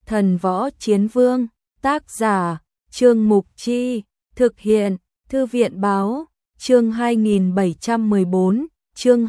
Thần Võ Chiến Vương, tác giả, Trương Mục Chi, thực hiện, Thư viện Báo, chương 2714, chương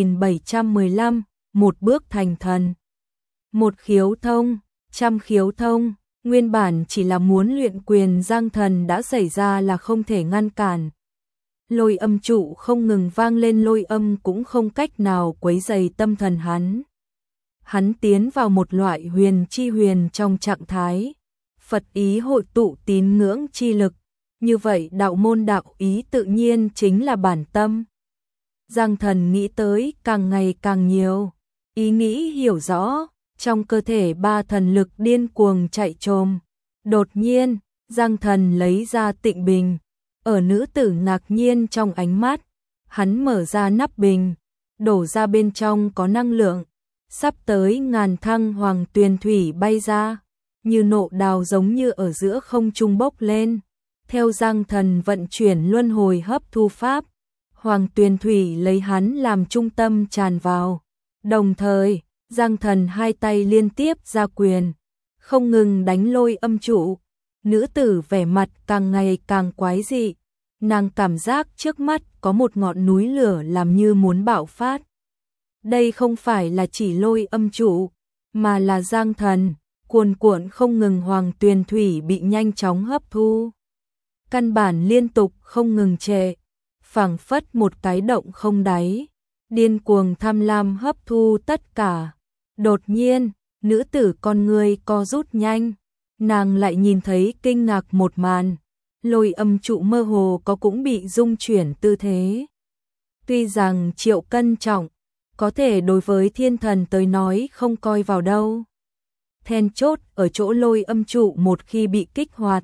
2715, một bước thành thần. Một khiếu thông, trăm khiếu thông, nguyên bản chỉ là muốn luyện quyền Giang Thần đã xảy ra là không thể ngăn cản. Lôi âm trụ không ngừng vang lên, lôi âm cũng không cách nào quấy rầy tâm thần hắn. Hắn tiến vào một loại huyền chi huyền trong trạng thái Phật ý hội tụ tín ngưỡng chi lực, như vậy đạo môn đạo ý tự nhiên chính là bản tâm. Giang Thần nghĩ tới càng ngày càng nhiều, ý nghĩ hiểu rõ, trong cơ thể ba thần lực điên cuồng chạy trồm. Đột nhiên, Giang Thần lấy ra tịnh bình, ở nữ tử ngạc nhiên trong ánh mắt, hắn mở ra nắp bình, đổ ra bên trong có năng lượng, sắp tới ngàn thăng hoàng tuyền thủy bay ra, như nộ đào giống như ở giữa không trung bốc lên. Theo Giang Thần vận chuyển luân hồi hấp thu pháp, hoàng tuyền thủy lấy hắn làm trung tâm tràn vào. Đồng thời, Giang Thần hai tay liên tiếp ra quyền, không ngừng đánh lôi âm trụ. Nữ tử vẻ mặt càng ngày càng quái dị, nàng cảm giác trước mắt có một ngọn núi lửa làm như muốn bạo phát. Đây không phải là chỉ lôi âm trụ, mà là Giang Thần, cuồn cuộn không ngừng hoàng tuyền thủy bị nhanh chóng hấp thu. Căn bản liên tục không ngừng trệ, phảng phất một cái động không đáy, điên cuồng tham lam hấp thu tất cả. Đột nhiên, nữ tử con người co rút nhanh, nàng lại nhìn thấy kinh ngạc một màn, lôi âm trụ mơ hồ có cũng bị rung chuyển tư thế. Tuy rằng triệu cân trọng, có thể đối với thiên thần tới nói không coi vào đâu. Then chốt ở chỗ lôi âm trụ một khi bị kích hoạt,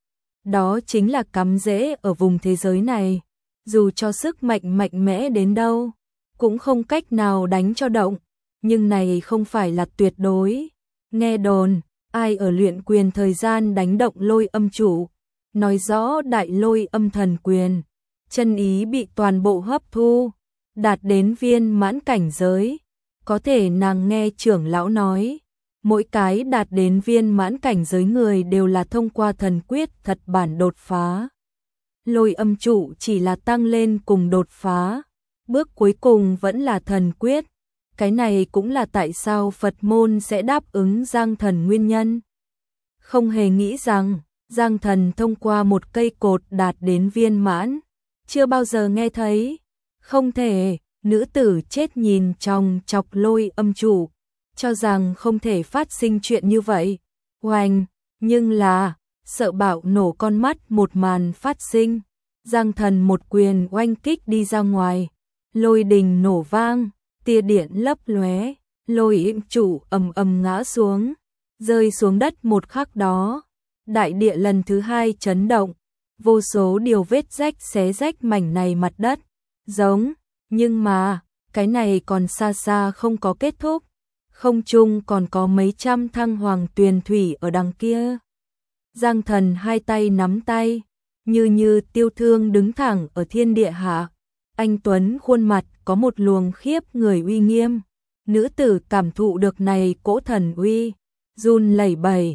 đó chính là cắm rễ ở vùng thế giới này, dù cho sức mạnh mạnh mẽ đến đâu, cũng không cách nào đánh cho động, nhưng này không phải là tuyệt đối. Nghe đồn, ai ở luyện quyền thời gian đánh động lôi âm trụ, nói rõ đại lôi âm thần quyền, chân ý bị toàn bộ hấp thu, đạt đến viên mãn cảnh giới. Có thể nàng nghe trưởng lão nói, mỗi cái đạt đến viên mãn cảnh giới người đều là thông qua thần quyết thật bản đột phá. Lôi âm trụ chỉ là tăng lên cùng đột phá, bước cuối cùng vẫn là thần quyết. Cái này cũng là tại sao Phật môn sẽ đáp ứng Giang Thần nguyên nhân. Không hề nghĩ rằng Giang Thần thông qua một cây cột đạt đến viên mãn, chưa bao giờ nghe thấy. Không thể, nữ tử chết nhìn trong chọc lôi âm trụ, cho rằng không thể phát sinh chuyện như vậy. Oanh, nhưng là, sợ bạo nổ con mắt một màn phát sinh. Giang Thần một quyền oanh kích đi ra ngoài, lôi đình nổ vang, tia điện lấp lóe, lôi âm trụ ầm ầm ngã xuống, rơi xuống đất một khắc đó. Đại địa lần thứ hai chấn động, vô số điều vết rách xé rách mảnh này mặt đất. Giống, nhưng mà, cái này còn xa xa không có kết thúc. Không trung còn có mấy trăm thăng hoàng tuyền thủy ở đằng kia. Giang Thần hai tay nắm tay, như tiêu thương đứng thẳng ở thiên địa hạ. Anh tuấn khuôn mặt có một luồng khiếp người uy nghiêm. Nữ tử cảm thụ được này cỗ thần uy, run lẩy bẩy.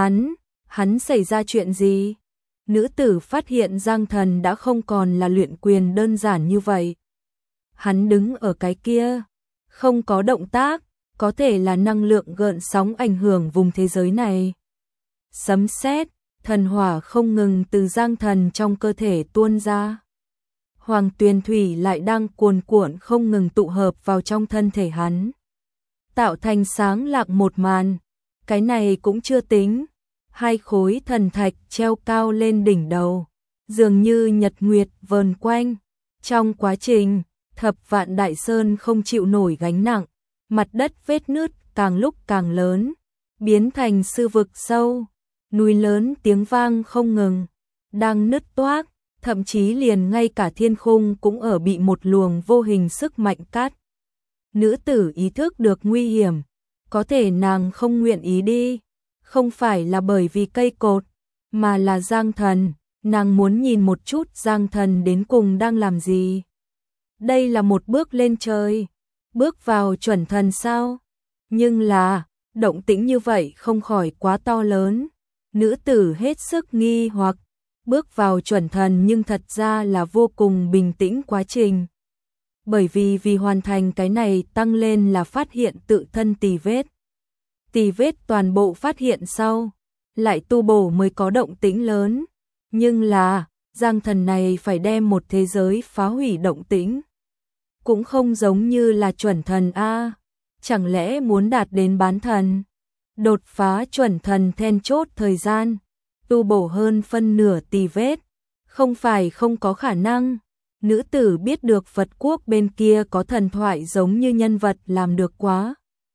Hắn xảy ra chuyện gì? Nữ tử phát hiện Giang Thần đã không còn là luyện quyền đơn giản như vậy. Hắn đứng ở cái kia, không có động tác, có thể là năng lượng gợn sóng ảnh hưởng vùng thế giới này. Sấm sét, thần hỏa không ngừng từ Giang Thần trong cơ thể tuôn ra. Hoàng tuyền thủy lại đang cuồn cuộn không ngừng tụ hợp vào trong thân thể hắn, tạo thành sáng lạng một màn. Cái này cũng chưa tính, hai khối thần thạch treo cao lên đỉnh đầu, dường như nhật nguyệt vờn quanh. Trong quá trình, thập vạn đại sơn không chịu nổi gánh nặng, mặt đất vết nứt càng lúc càng lớn, biến thành sư vực sâu, núi lớn tiếng vang không ngừng, đang nứt toác, thậm chí liền ngay cả thiên khung cũng ở bị một luồng vô hình sức mạnh cắt. Nữ tử ý thức được nguy hiểm, có thể nàng không nguyện ý đi, không phải là bởi vì cây cột, mà là Giang Thần, nàng muốn nhìn một chút Giang Thần đến cùng đang làm gì. Đây là một bước lên trời, bước vào chuẩn thần sao? Nhưng là, động tĩnh như vậy không khỏi quá to lớn. Nữ tử hết sức nghi hoặc, bước vào chuẩn thần nhưng thật ra là vô cùng bình tĩnh quá trình. Bởi vì hoàn thành cái này tăng lên là phát hiện tự thân tì vết. Tì vết toàn bộ phát hiện sau, lại tu bổ mới có động tĩnh lớn. Nhưng là, Giang Thần này phải đem một thế giới phá hủy động tĩnh. Cũng không giống như là chuẩn thần a, chẳng lẽ muốn đạt đến bán thần? Đột phá chuẩn thần then chốt thời gian, tu bổ hơn phân nửa tì vết, không phải không có khả năng. Nữ tử biết được Phật quốc bên kia có thần thoại giống như nhân vật làm được quá.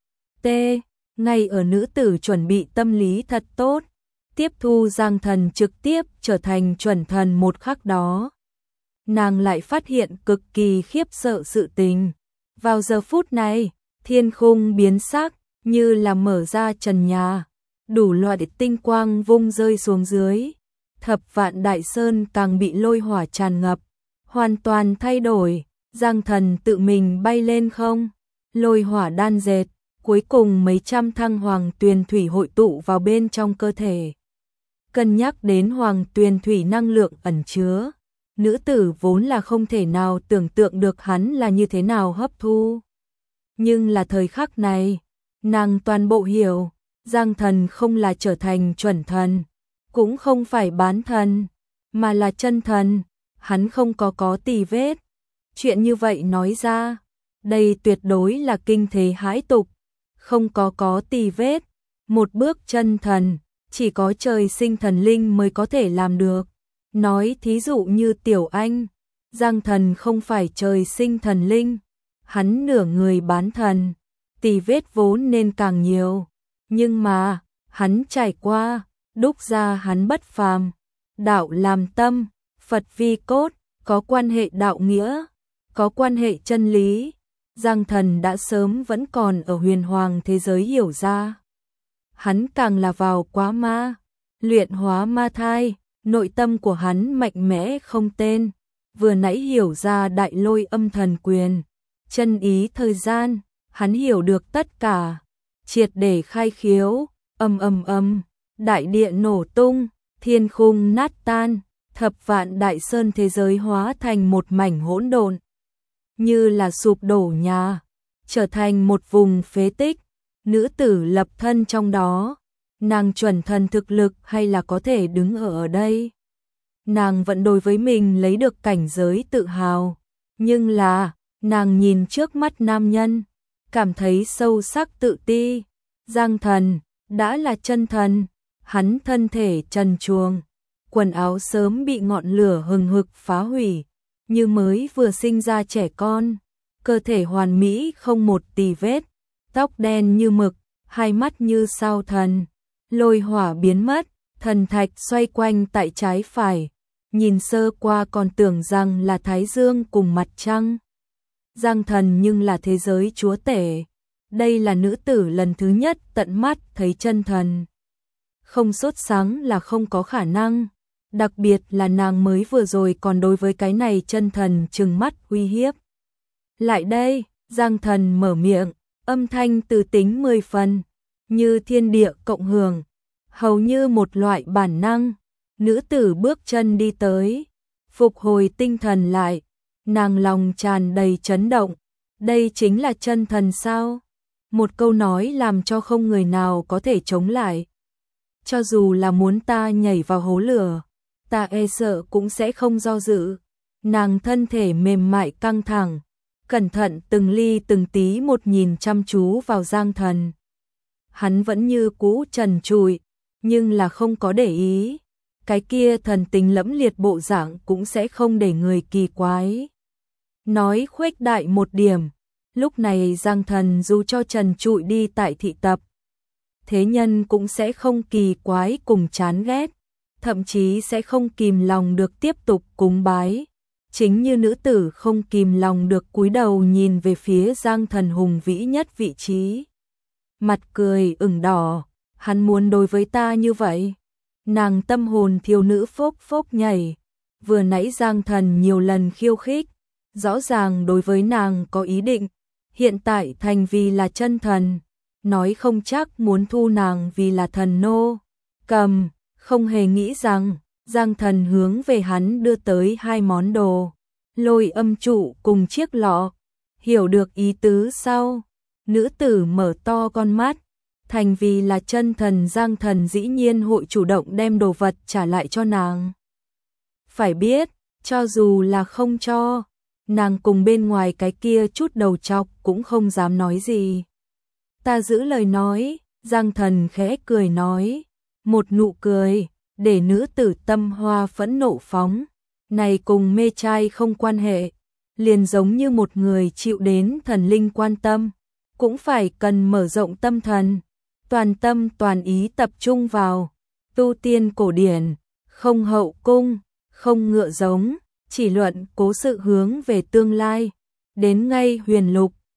Ngay ở nữ tử chuẩn bị tâm lý thật tốt, tiếp thu Giang Thần trực tiếp trở thành chuẩn thần một khắc đó. Nàng lại phát hiện cực kỳ khiếp sợ sự tình. Vào giờ phút này, thiên khung biến sắc, như là mở ra trần nhà, đủ loại tinh quang vung rơi xuống dưới. Thập Vạn Đại Sơn càng bị lôi hỏa tràn ngập, hoàn toàn thay đổi. Giang Thần tự mình bay lên không, lôi hỏa đan dệt, cuối cùng mấy trăm thăng hoàng tuyền thủy hội tụ vào bên trong cơ thể. Cân nhắc đến hoàng tuyền thủy năng lượng ẩn chứa, nữ tử vốn là không thể nào tưởng tượng được hắn là như thế nào hấp thu. Nhưng là thời khắc này, nàng toàn bộ hiểu, Giang Thần không là trở thành chuẩn thần, cũng không phải bán thần, mà là chân thần. Hắn không có tì vết. Chuyện như vậy nói ra, đây tuyệt đối là kinh thế hãi tục. Không có tì vết, một bước chân thần, chỉ có trời sinh thần linh mới có thể làm được. Nói thí dụ như Tiểu Anh, Giang Thần không phải trời sinh thần linh, hắn nửa người bán thần, tì vết vốn nên càng nhiều. Nhưng mà, hắn trải qua, đúc ra hắn bất phàm, đạo làm tâm, Phật vi cốt, có quan hệ đạo nghĩa, có quan hệ chân lý. Giang Thần đã sớm vẫn còn ở huyền hoàng thế giới hiểu ra. Hắn càng là vào quá ma, luyện hóa ma thai, nội tâm của hắn mạnh mẽ không tên. Vừa nãy hiểu ra đại lôi âm thần quyền, chân ý thời gian, hắn hiểu được tất cả, triệt để khai khiếu, ầm, đại địa nổ tung, thiên khung nát tan, Thập Vạn Đại Sơn thế giới hóa thành một mảnh hỗn độn, như là sụp đổ nhà, trở thành một vùng phế tích. Nữ tử lập thân trong đó, nàng chuẩn thần thực lực hay là có thể đứng ở đây. Nàng vẫn đối với mình lấy được cảnh giới tự hào, nhưng là, nàng nhìn trước mắt nam nhân, cảm thấy sâu sắc tự ti. Giang Thần, đã là chân thần, hắn thân thể trần truồng, quần áo sớm bị ngọn lửa hừng hực phá hủy, như mới vừa sinh ra trẻ con, cơ thể hoàn mỹ không một tì vết, tóc đen như mực, hai mắt như sao thần, lôi hỏa biến mất, thần thạch xoay quanh tại trái phải, nhìn sơ qua còn tưởng rằng là Thái Dương cùng mặt trăng. Giang Thần nhưng là thế giới chúa tể, đây là nữ tử lần thứ nhất tận mắt thấy chân thần. Không sốt sắng là không có khả năng, đặc biệt là nàng mới vừa rồi còn đối với cái này chân thần trừng mắt uy hiếp. Lại đây, Giang Thần mở miệng, âm thanh từ tính 10 phần, như thiên địa cộng hưởng, hầu như một loại bản năng. Nữ tử bước chân đi tới, phục hồi tinh thần lại, nàng lòng tràn đầy chấn động. Đây chính là chân thần sao? Một câu nói làm cho không người nào có thể chống lại. Cho dù là muốn ta nhảy vào hố lửa, ta e sợ cũng sẽ không do dự. Nàng thân thể mềm mại căng thẳng, cẩn thận từng ly từng tí một nhìn chăm chú vào Giang Thần. Hắn vẫn như cũ trần trụi, nhưng là không có để ý. Cái kia thần tình lẫm liệt bộ dạng cũng sẽ không để người kỳ quái. Nói khuếch đại một điểm, lúc này Giang Thần dù cho trần trụi đi tại thị tập, thế nhân cũng sẽ không kỳ quái cùng chán ghét, thậm chí sẽ không kìm lòng được tiếp tục cúng bái. Chính như nữ tử không kìm lòng được cúi đầu nhìn về phía Giang Thần hùng vĩ nhất vị trí. Mặt cười ửng đỏ, hắn muốn đối với ta như vậy. Nàng tâm hồn thiếu nữ phốc phốc nhảy, vừa nãy Giang Thần nhiều lần khiêu khích, rõ ràng đối với nàng có ý định, hiện tại thành vì là chân thần, nói không chắc muốn thu nàng vì là thần nô. Cầm, không hề nghĩ rằng, Giang Thần hướng về hắn đưa tới hai món đồ, Lôi Âm trụ cùng chiếc lọ. Hiểu được ý tứ sau, nữ tử mở to con mắt, thành vì là chân thần Giang Thần dĩ nhiên hội chủ động đem đồ vật trả lại cho nàng. Phải biết, cho dù là không cho, nàng cùng bên ngoài cái kia chút đầu chọc cũng không dám nói gì. Ta giữ lời nói, Giang Thần khẽ cười nói, một nụ cười, để nữ tử tâm hoa phẫn nộ phóng. Này cùng mê trai không quan hệ, liền giống như một người chịu đến thần linh quan tâm, cũng phải cần mở rộng tâm thần, toàn tâm toàn ý tập trung vào, tu tiên cổ điển, không hậu cung, không ngựa giống, chỉ luận cố sự hướng về tương lai, đến ngay huyền lục,